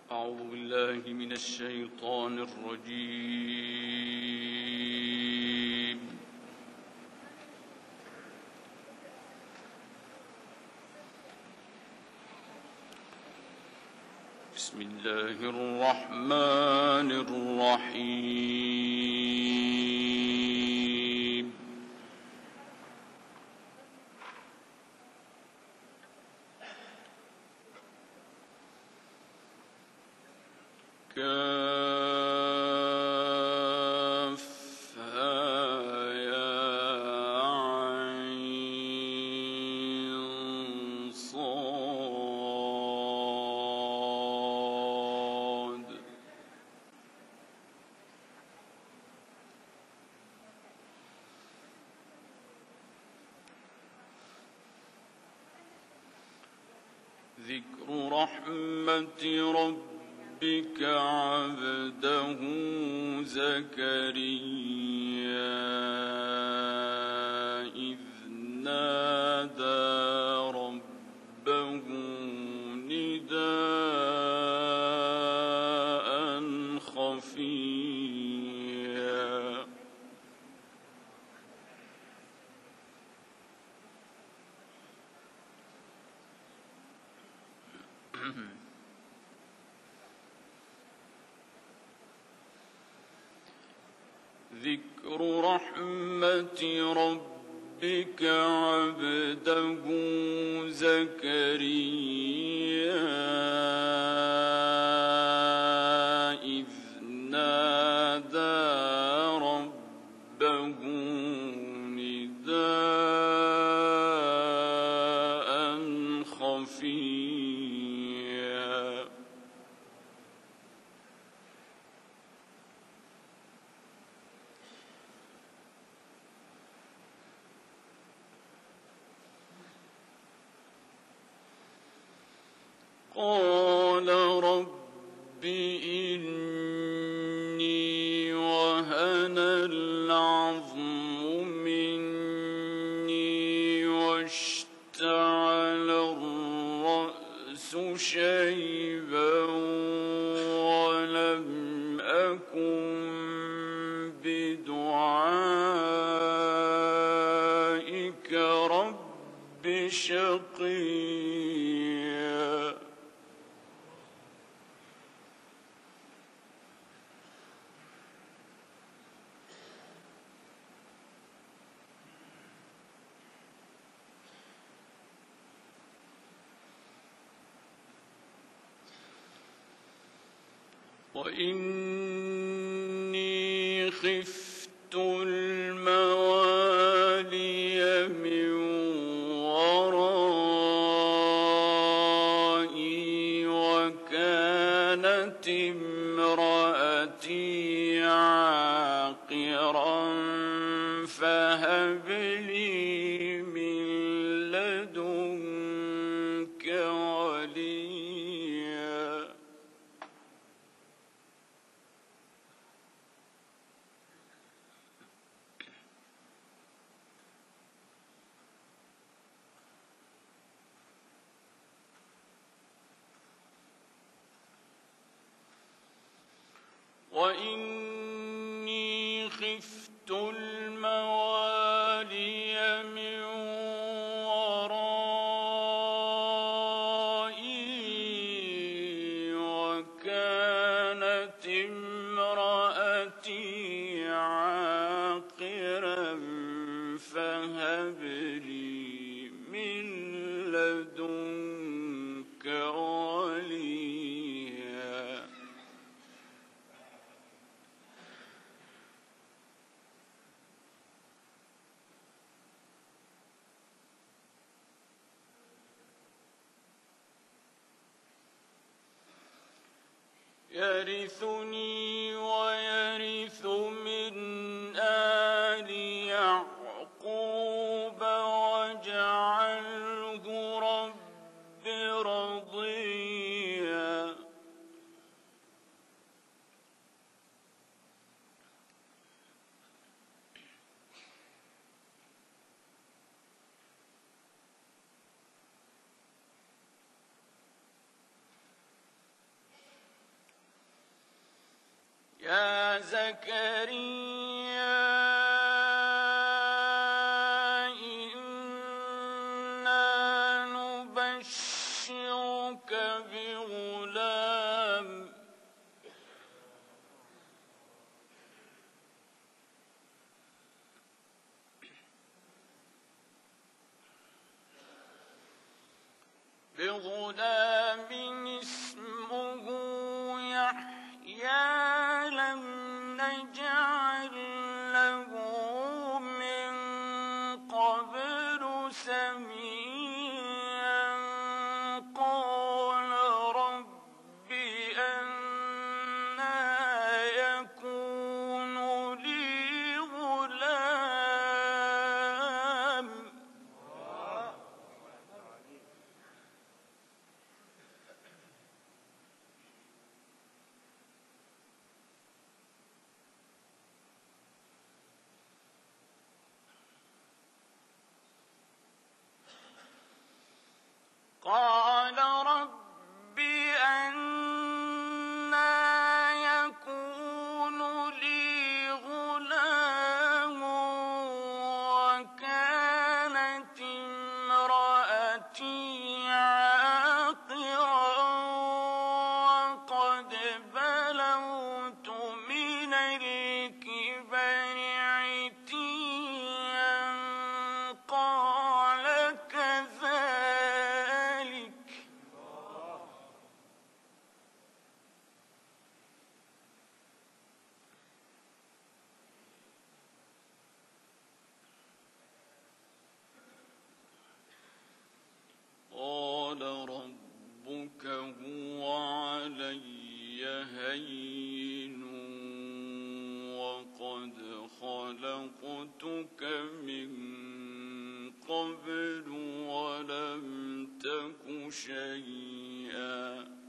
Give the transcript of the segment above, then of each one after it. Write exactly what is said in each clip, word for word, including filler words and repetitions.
أعوذ بالله من الشيطان الرجيم. بسم الله الرحمن الرحيم. كافها يا عين صاد. ذكر رحمة ربك عبده زكريا إذ نادى ربه نداء خفيا. ذكر رحمة ربك عبده زكريا إذ نادى ربه نداء خفيا. قال رب إني وهن العظم مني واشتعل الرأس شيبا ولم أكن بدعائك رب شقيا. وإني خفت الموالي من ورائي وكانت امرأتي عاقرا فهب لي من لدنك وليا. وإني خفت الموالي من ورائي وكانت امرأتي عاقرا فهب لي من لدنك وليا. يرثني ويرث من آل يعقوب واجعله رب رضيا. يا زكريا إنا نبشرك بغلام بغلام اسمه يحيى لم نجعل له من قبل سميا قال رب أنى يكون لي غلام قال رب أنى يكون لي غلام وكانت امرأتي عاقرا وقد بلغت من الكبر عتيا قال كذلك قال ربك هو علي هين وقد خلقتك من قبل ولم تك شيئا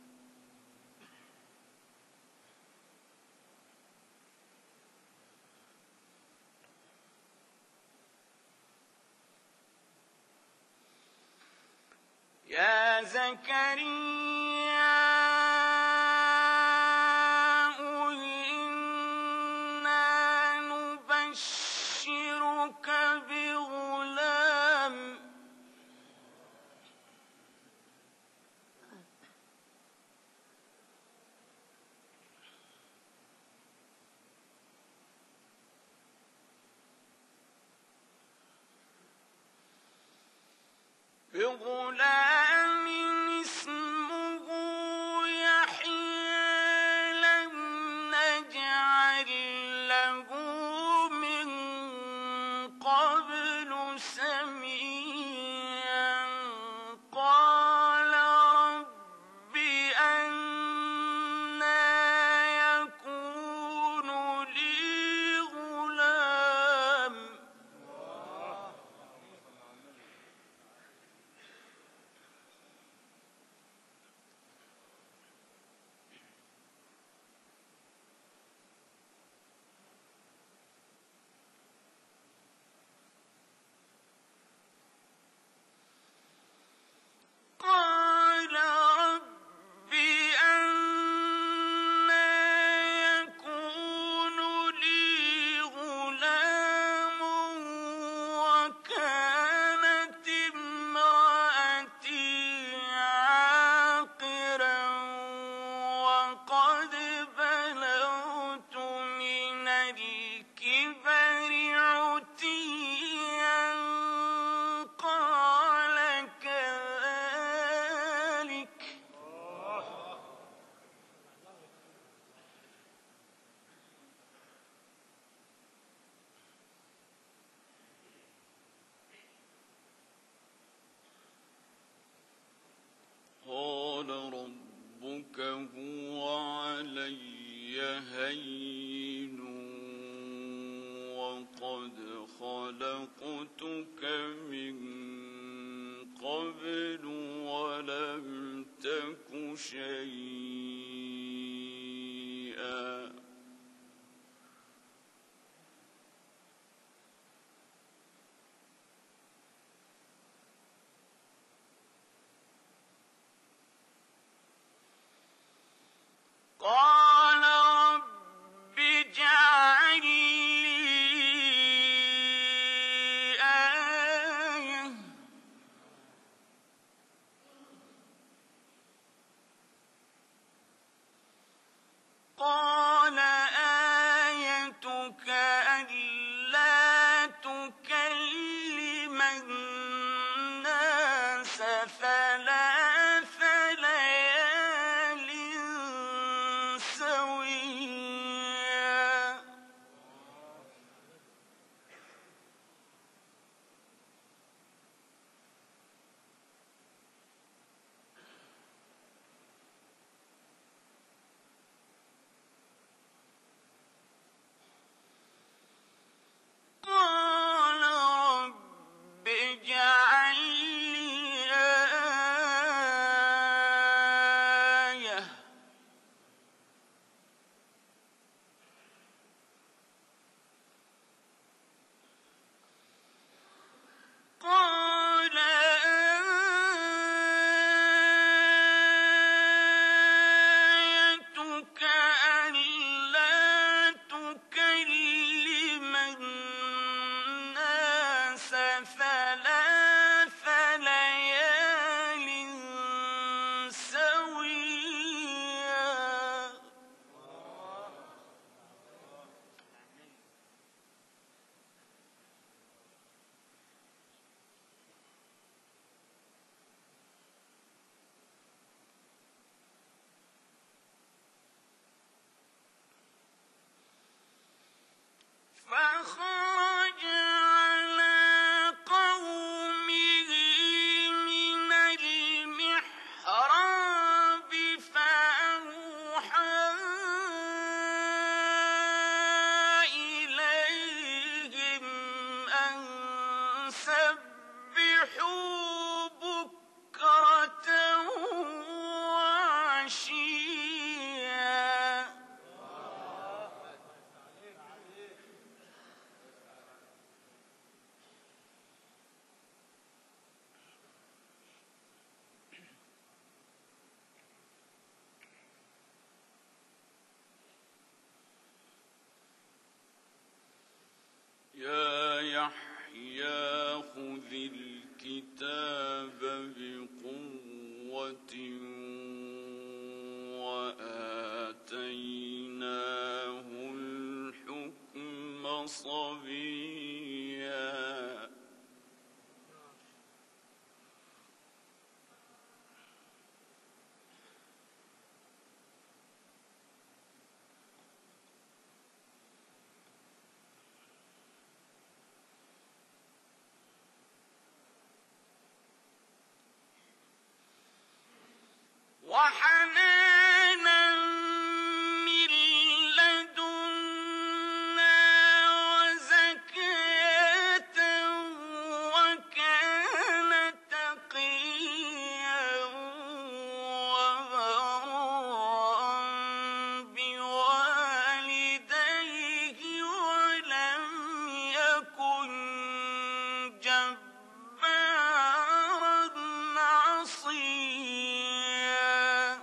يا زكريا إنا نبشرك بغلام بغلام اسمه ثلاث ليال سويا قال رب اجعل لي آية قال آيتك ألا تكلم الناس ثلاث ليال سويا فخرج على قومه من المحراب فأوحى إليهم أن سبحوا بكرة وعشيا يا يحيى خذ الكتاب بقوة وآتيناه الحكم صبيا وحنانا من لدنا وزكاة وكان تقيا وبرا بوالديه ولم يكن جبارا عصيا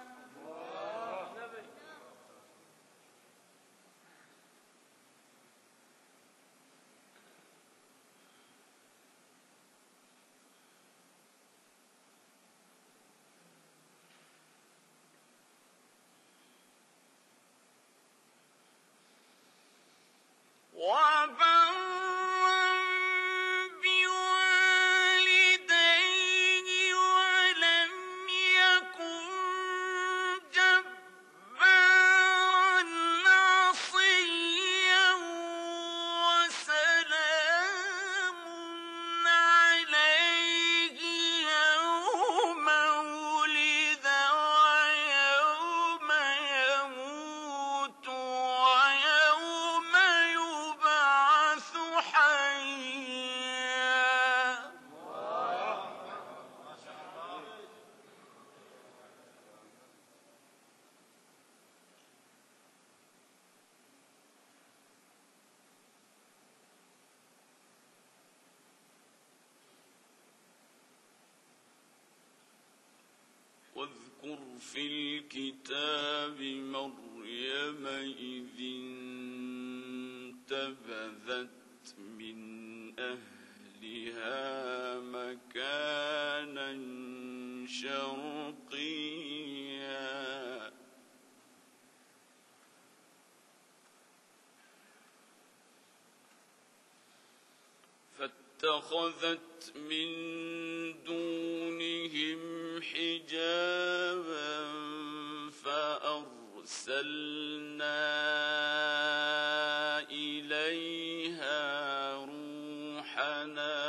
وبرا بوالديه ولم يكن جبارا عصيا وسلام عليه يوم ولد ويوم يموت ويوم يبعث حيا واذكر في الكتاب مريم إذ انتبذت من أهلها مكانا شرقيا فاتخذت من دونه عليهم حجابا فأرسلنا إليها روحنا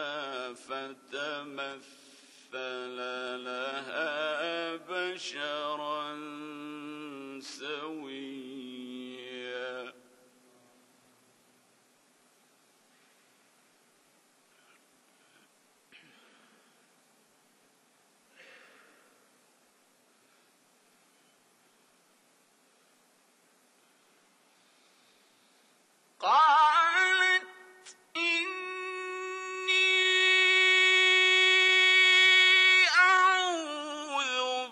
فتمثل لها بشرا سويا. قالت إني أعوذ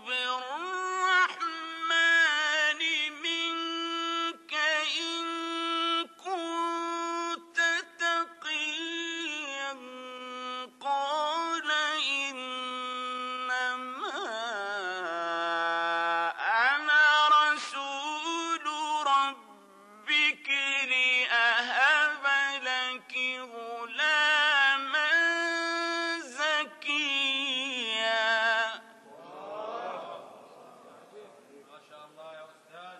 بالرحمن منك إن كنت تقيا. قال إنما أنا رسول ربك لأهب لك غلاما زكيا. ما شاء الله يا أستاذ.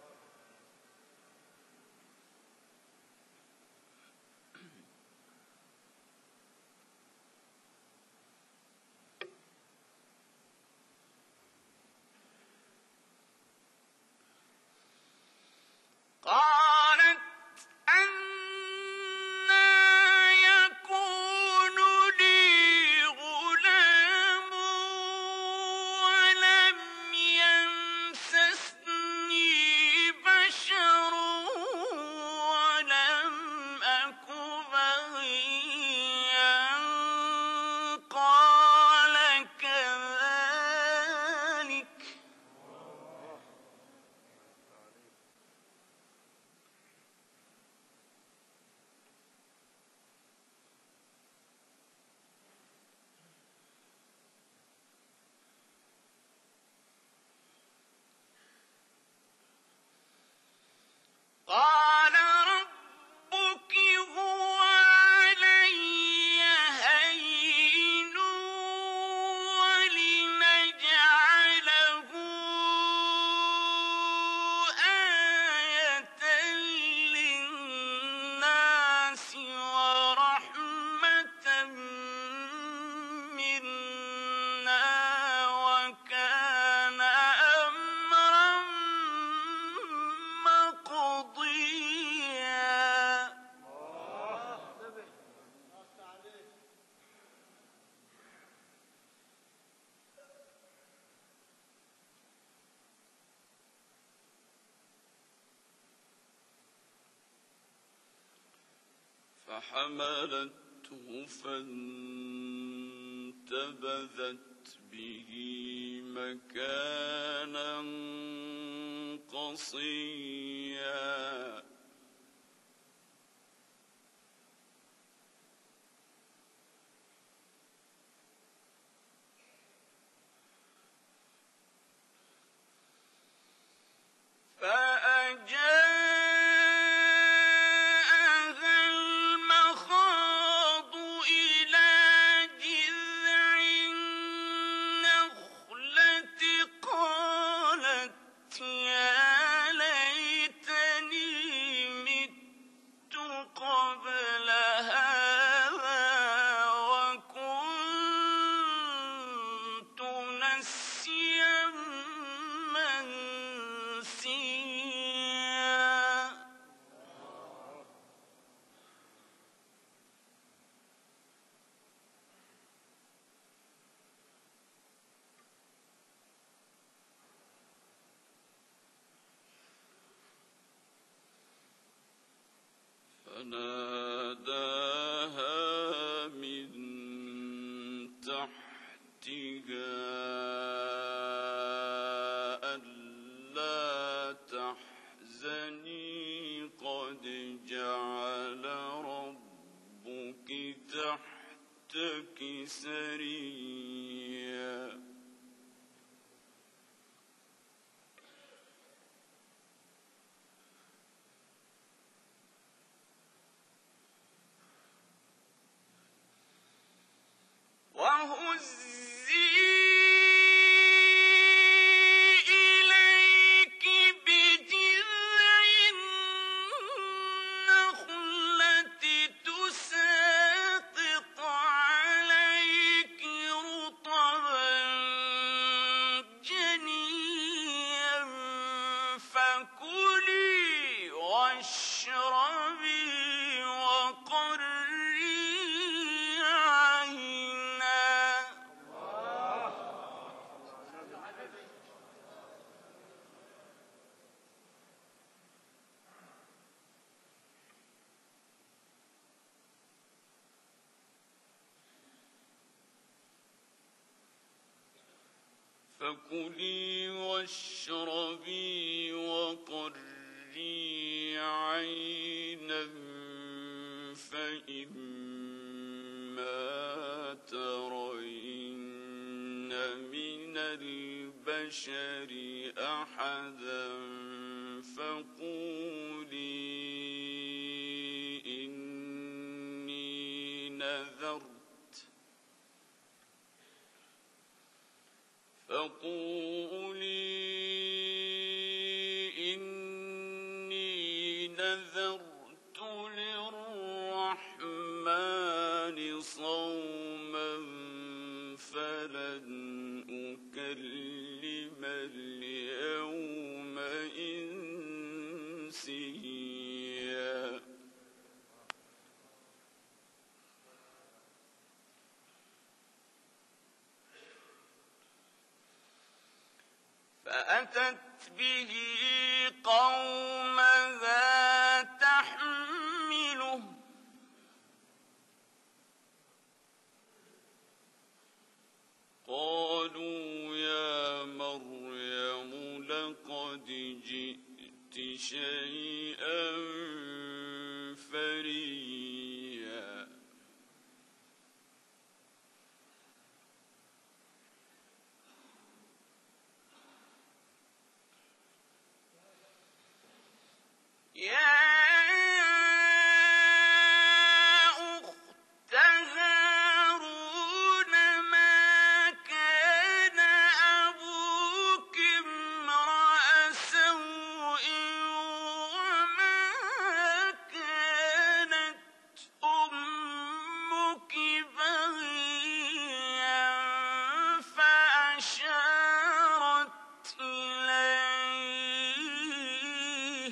قالت أنى يكون لي غلام ولم يمسسني بشر ولم أك بغيا. قال كذلك قال ربك هو علي هين ولنجعله آية للناس ورحمة منا وكان أمرا مقضيا. فحملته فانتبذت به مكانا قصيا. فأجاءها المخاض إلى جذع النخلة قالت يا ليتني مت قبل هذا وكنت نسيا منسيا. فناداها من تحتها ألا تحزني قد جعل ربك تحتك سريا. وهزي فكلي واشربي وقري عينا فإما ترين من البشر أحدا فقولي إني نذرت فقولي إني نذرت للرحمن صوما فلن أكلم اليوم إنسيا فأتت به قومها تحمله قالوا يا مريم لقد جئت شيئا فريا يا أخت هارون ما كان أبوك امرأ سوء وما كانت أمك بغيا فأشارت إليه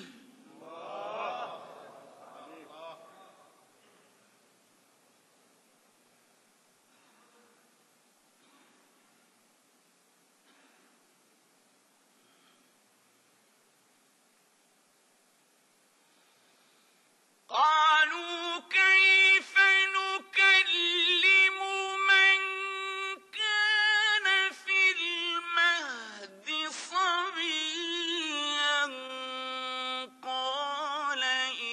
قالوا كيف نكلم من كان في المهد صبيا قال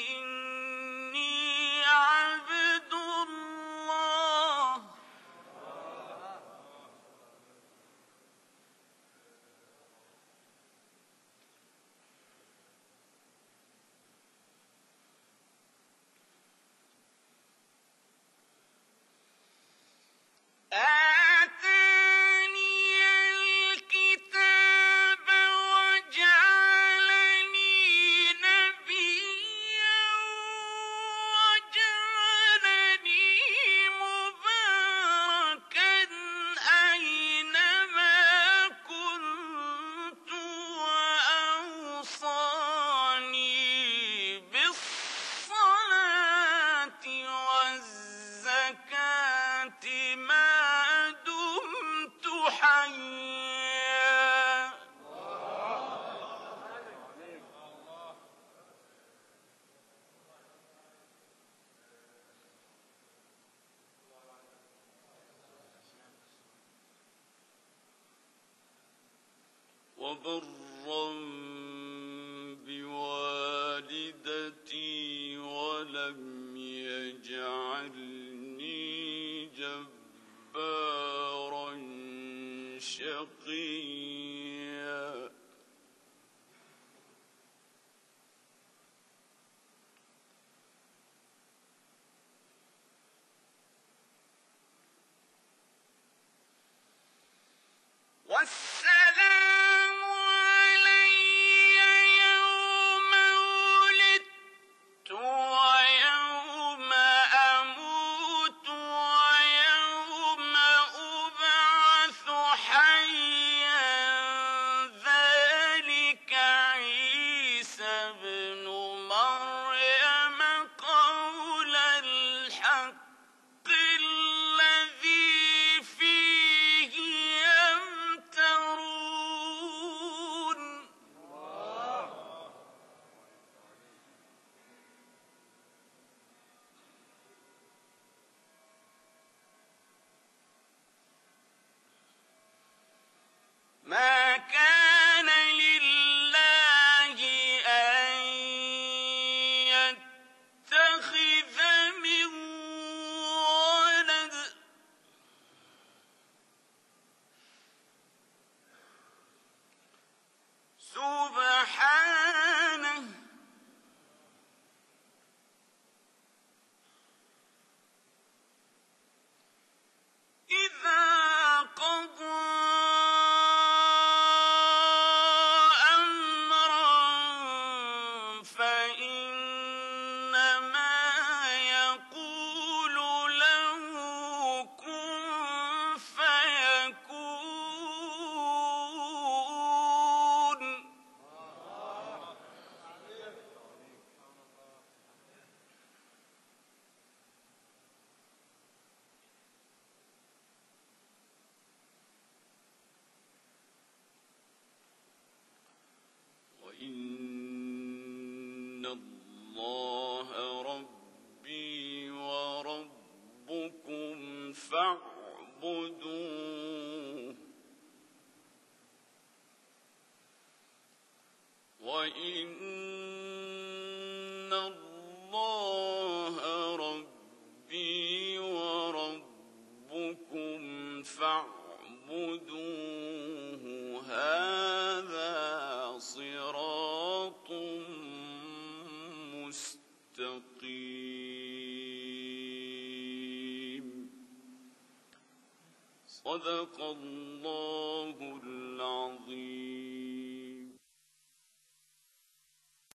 إني عبد الله آتاني الكتاب وجعلني نبيا وجعلني مباركا أينما كنت وأوصاني بالصلاة والزكاة ما دمت حيا وبرا بوالدتي ولم يجعلني جبارا شقيا والسلام علي يوم ولدت ويوم أموت ويوم أبعث حيا ذلك عيسى ابن مريم قول الحق الذي فيه يمترون اللَّهَ رَبِّي وَرَبُّكُمْ فَاعْبُدُوهُ وَإِنَّ اللَّهَ رَبِّي وَرَبُّكُمْ فَاعْبُدُوهُ هَذَا صِرَاطٌ مستقيم. صدق الله